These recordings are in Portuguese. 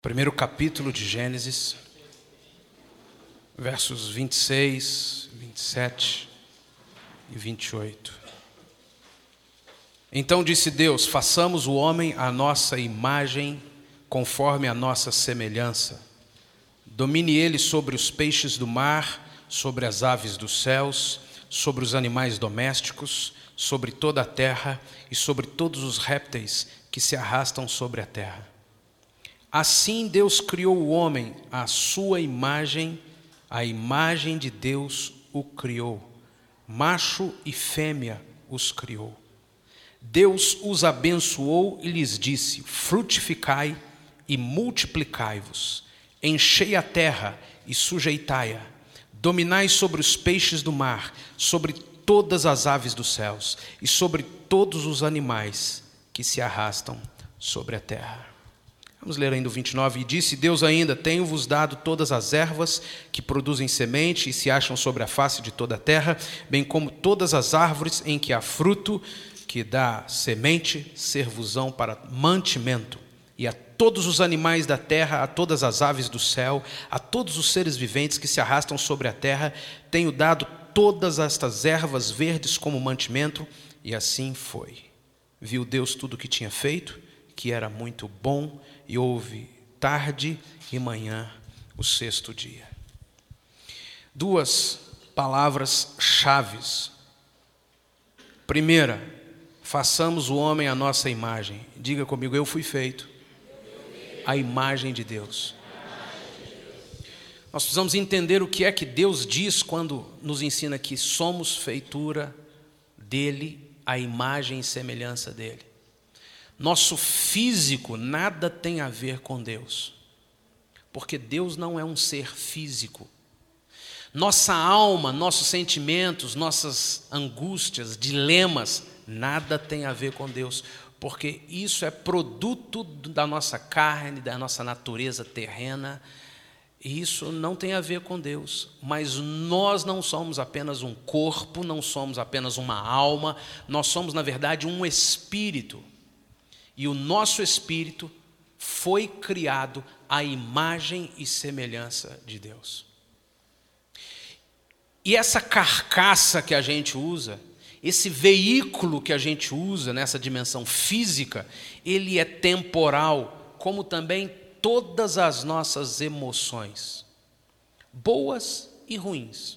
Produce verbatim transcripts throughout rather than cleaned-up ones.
Primeiro capítulo de Gênesis, versos vinte e seis, vinte e sete e vinte e oito. Então disse Deus: façamos o homem à nossa imagem, conforme a nossa semelhança. Domine ele sobre os peixes do mar, sobre as aves dos céus, sobre os animais domésticos, sobre toda a terra e sobre todos os répteis que se arrastam sobre a terra. Assim Deus criou o homem à sua imagem, a imagem de Deus o criou. Macho e fêmea os criou. Deus os abençoou e lhes disse: frutificai e multiplicai-vos, enchei a terra e sujeitai-a, dominai sobre os peixes do mar, sobre todas as aves dos céus e sobre todos os animais que se arrastam sobre a terra. Vamos ler ainda o vinte e nove. E disse Deus ainda: tenho-vos dado todas as ervas que produzem semente e se acham sobre a face de toda a terra, bem como todas as árvores em que há fruto, que dá semente, ser-vos-ão para mantimento. E a todos os animais da terra, a todas as aves do céu, a todos os seres viventes que se arrastam sobre a terra, tenho dado todas estas ervas verdes como mantimento. E assim foi. Viu Deus tudo o que tinha feito, que era muito bom, e houve tarde e manhã o sexto dia. Duas palavras chaves. Primeira, façamos o homem à nossa imagem. Diga comigo: eu fui feito à imagem de Deus. Nós precisamos entender o que é que Deus diz quando nos ensina que somos feitura dele, a imagem e semelhança dele. Nosso físico nada tem a ver com Deus, porque Deus não é um ser físico. Nossa alma, nossos sentimentos, nossas angústias, dilemas, nada tem a ver com Deus, porque isso é produto da nossa carne, da nossa natureza terrena, e isso não tem a ver com Deus. Mas nós não somos apenas um corpo, não somos apenas uma alma, nós somos, na verdade, um espírito. E o nosso espírito foi criado à imagem e semelhança de Deus. E essa carcaça que a gente usa, esse veículo que a gente usa nessa dimensão física, ele é temporal, como também todas as nossas emoções, boas e ruins.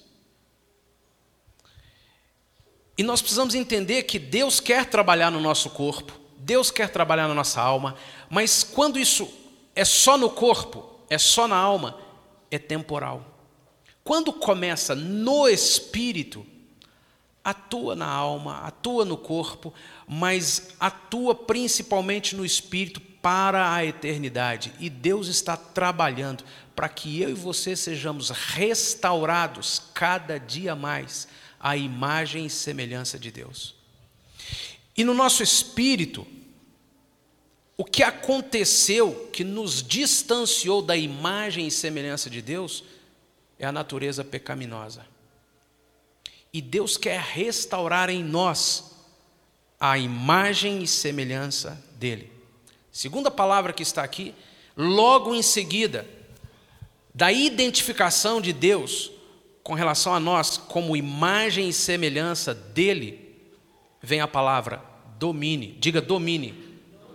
E nós precisamos entender que Deus quer trabalhar no nosso corpo, Deus quer trabalhar na nossa alma, mas quando isso é só no corpo, é só na alma, é temporal. Quando começa no espírito, atua na alma, atua no corpo, mas atua principalmente no espírito para a eternidade. E Deus está trabalhando para que eu e você sejamos restaurados cada dia mais à imagem e semelhança de Deus. E no nosso espírito, o que aconteceu que nos distanciou da imagem e semelhança de Deus é a natureza pecaminosa. E Deus quer restaurar em nós a imagem e semelhança dele. Segunda palavra que está aqui, logo em seguida, da identificação de Deus com relação a nós como imagem e semelhança dele, vem a palavra domine. Diga domine. Domínio.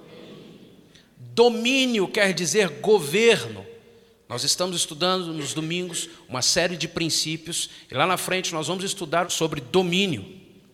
Domínio quer dizer governo. Nós estamos estudando nos domingos uma série de princípios e lá na frente nós vamos estudar sobre domínio.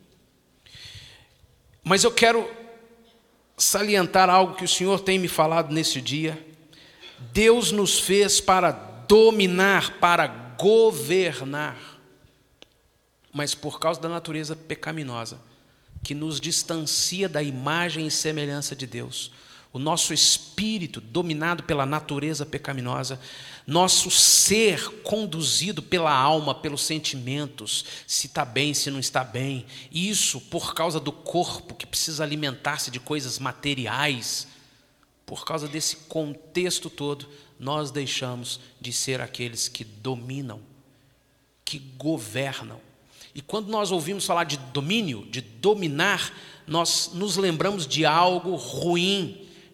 Mas eu quero salientar algo que o Senhor tem me falado nesse dia. Deus nos fez para dominar, para governar. Mas por causa da natureza pecaminosa, que nos distancia da imagem e semelhança de Deus, o nosso espírito dominado pela natureza pecaminosa, nosso ser conduzido pela alma, pelos sentimentos, se está bem, se não está bem, isso por causa do corpo que precisa alimentar-se de coisas materiais, por causa desse contexto todo, nós deixamos de ser aqueles que dominam, que governam. E quando nós ouvimos falar de domínio, de dominar, nós nos lembramos de algo ruim,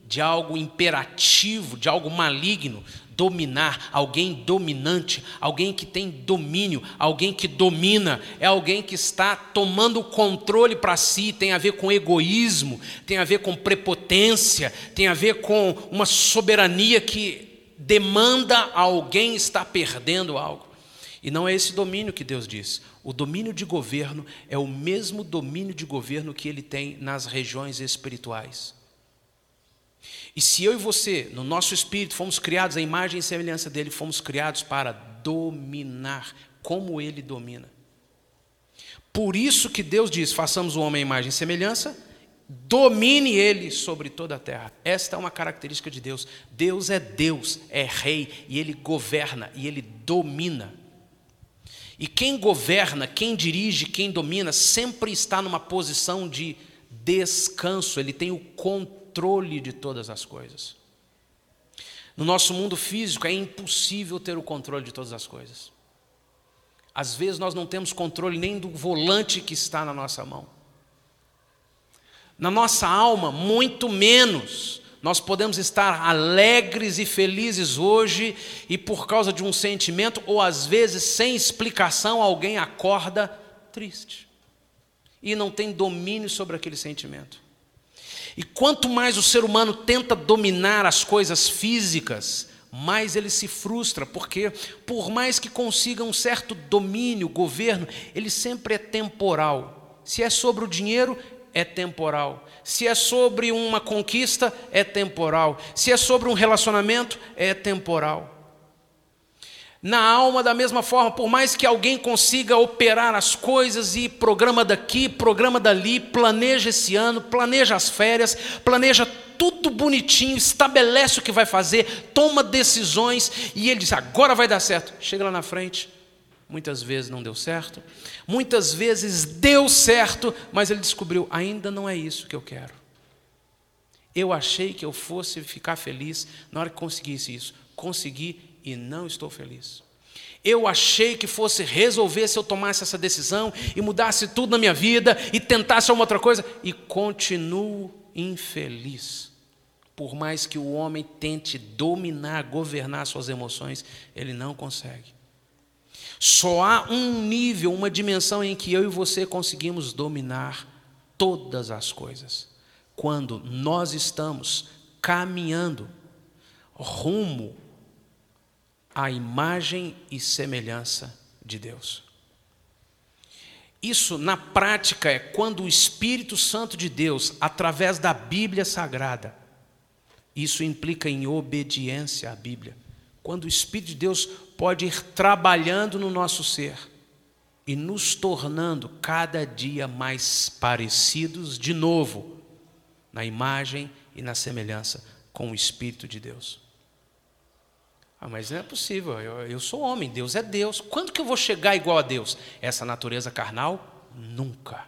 de algo imperativo, de algo maligno. Dominar, alguém dominante, alguém que tem domínio, alguém que domina, é alguém que está tomando o controle para si, tem a ver com egoísmo, tem a ver com prepotência, tem a ver com uma soberania que demanda a alguém estar perdendo algo. E não é esse domínio que Deus diz. O domínio de governo é o mesmo domínio de governo que ele tem nas regiões espirituais. E se eu e você, no nosso espírito, fomos criados à imagem e semelhança dele, fomos criados para dominar, como ele domina. Por isso que Deus diz, façamos o homem à imagem e semelhança, domine ele sobre toda a terra. Esta é uma característica de Deus. Deus é Deus, é rei, e ele governa, e ele domina. E quem governa, quem dirige, quem domina, sempre está numa posição de descanso, ele tem o controle de todas as coisas. No nosso mundo físico é impossível ter o controle de todas as coisas. Às vezes nós não temos controle nem do volante que está na nossa mão. Na nossa alma, muito menos. Nós podemos estar alegres e felizes hoje e por causa de um sentimento, ou às vezes sem explicação, alguém acorda triste e não tem domínio sobre aquele sentimento. E quanto mais o ser humano tenta dominar as coisas físicas, mais ele se frustra, porque por mais que consiga um certo domínio, governo, ele sempre é temporal. Se é sobre o dinheiro, é temporal. Se é sobre uma conquista, é temporal. Se é sobre um relacionamento, é temporal. Na alma, da mesma forma, por mais que alguém consiga operar as coisas e programa daqui, programa dali, planeja esse ano, planeja as férias, planeja tudo bonitinho, estabelece o que vai fazer, toma decisões e ele diz, agora vai dar certo. Chega lá na frente, muitas vezes não deu certo, muitas vezes deu certo, mas ele descobriu, ainda não é isso que eu quero. Eu achei que eu fosse ficar feliz na hora que conseguisse isso. Consegui e não estou feliz. Eu achei que fosse resolver se eu tomasse essa decisão e mudasse tudo na minha vida e tentasse uma outra coisa e continuo infeliz. Por mais que o homem tente dominar, governar suas emoções, ele não consegue. Só há um nível, uma dimensão em que eu e você conseguimos dominar todas as coisas. Quando nós estamos caminhando rumo à imagem e semelhança de Deus. Isso, na prática, é quando o Espírito Santo de Deus, através da Bíblia Sagrada, isso implica em obediência à Bíblia. Quando o Espírito de Deus pode ir trabalhando no nosso ser e nos tornando cada dia mais parecidos de novo na imagem e na semelhança com o Espírito de Deus. Ah, mas não é possível, eu, eu sou homem, Deus é Deus. Quando que eu vou chegar igual a Deus? Essa natureza carnal? Nunca.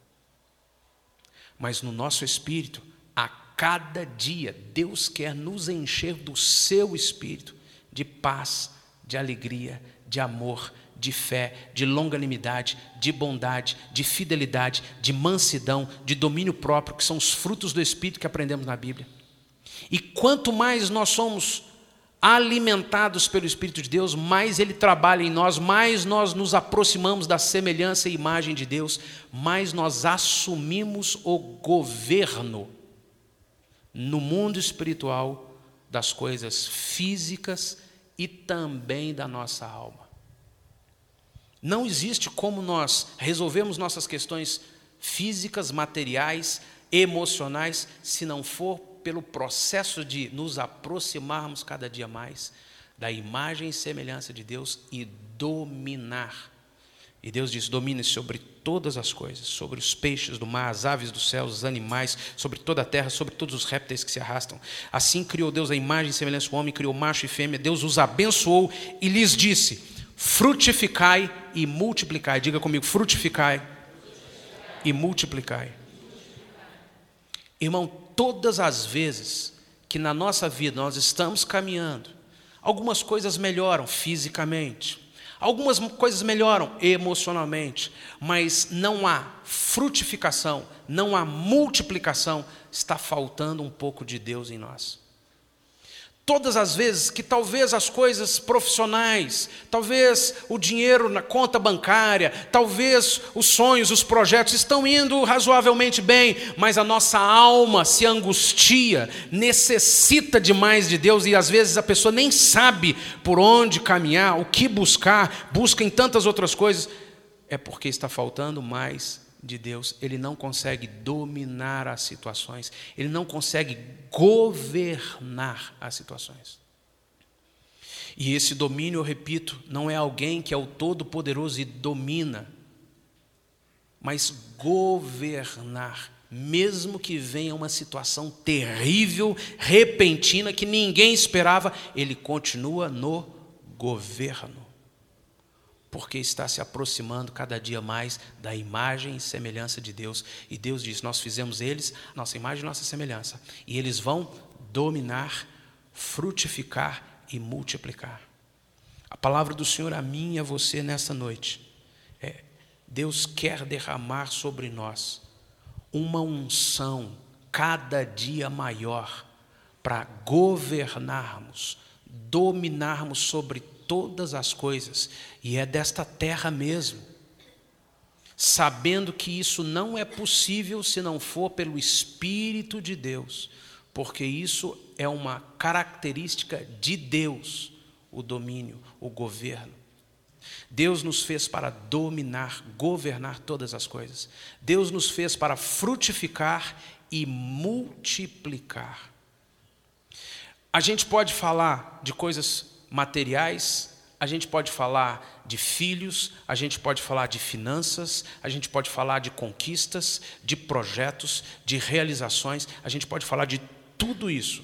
Mas no nosso espírito, a cada dia, Deus quer nos encher do seu espírito, de paz, de alegria, de amor, de fé, de longanimidade, de bondade, de fidelidade, de mansidão, de domínio próprio, que são os frutos do Espírito que aprendemos na Bíblia. E quanto mais nós somos alimentados pelo Espírito de Deus, mais Ele trabalha em nós, mais nós nos aproximamos da semelhança e imagem de Deus, mais nós assumimos o governo no mundo espiritual das coisas físicas e também da nossa alma. Não existe como nós resolvermos nossas questões físicas, materiais, emocionais, se não for pelo processo de nos aproximarmos cada dia mais da imagem e semelhança de Deus e dominar. E Deus diz, domine sobre todas as coisas, sobre os peixes do mar, as aves dos céus, os animais, sobre toda a terra, sobre todos os répteis que se arrastam. Assim criou Deus a imagem e semelhança do homem, criou macho e fêmea. Deus os abençoou e lhes disse, frutificai e multiplicai. Diga comigo, frutificai e multiplicai. Irmão, todas as vezes que na nossa vida nós estamos caminhando, algumas coisas melhoram fisicamente, Algumas coisas melhoram emocionalmente, mas não há frutificação, não há multiplicação. Está faltando um pouco de Deus em nós. Todas as vezes que talvez as coisas profissionais, talvez o dinheiro na conta bancária, talvez os sonhos, os projetos estão indo razoavelmente bem, mas a nossa alma se angustia, necessita de mais de Deus e às vezes a pessoa nem sabe por onde caminhar, o que buscar, busca em tantas outras coisas, é porque está faltando mais de Deus. Ele não consegue dominar as situações, ele não consegue governar as situações. E esse domínio, eu repito, não é alguém que é o Todo-Poderoso e domina, mas governar, mesmo que venha uma situação terrível, repentina, que ninguém esperava, ele continua no governo. Porque está se aproximando cada dia mais da imagem e semelhança de Deus. E Deus diz, nós fizemos eles, nossa imagem e nossa semelhança. E eles vão dominar, frutificar e multiplicar. A palavra do Senhor a mim e a você nessa noite é, Deus quer derramar sobre nós uma unção cada dia maior para governarmos, dominarmos sobre todas as coisas, e é desta terra mesmo, sabendo que isso não é possível se não for pelo Espírito de Deus, porque isso é uma característica de Deus, o domínio, o governo. Deus nos fez para dominar, governar todas as coisas. Deus nos fez para frutificar e multiplicar. A gente pode falar de coisas materiais, a gente pode falar de filhos, a gente pode falar de finanças, a gente pode falar de conquistas, de projetos, de realizações, a gente pode falar de tudo isso.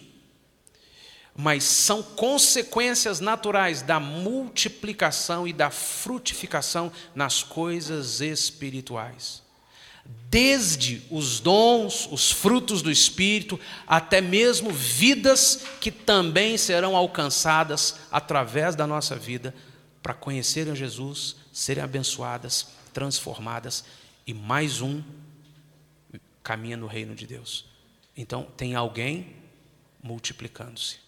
Mas são consequências naturais da multiplicação e da frutificação nas coisas espirituais. Desde os dons, os frutos do Espírito, até mesmo vidas que também serão alcançadas através da nossa vida para conhecerem Jesus, serem abençoadas, transformadas e mais um caminha no reino de Deus. Então tem alguém multiplicando-se.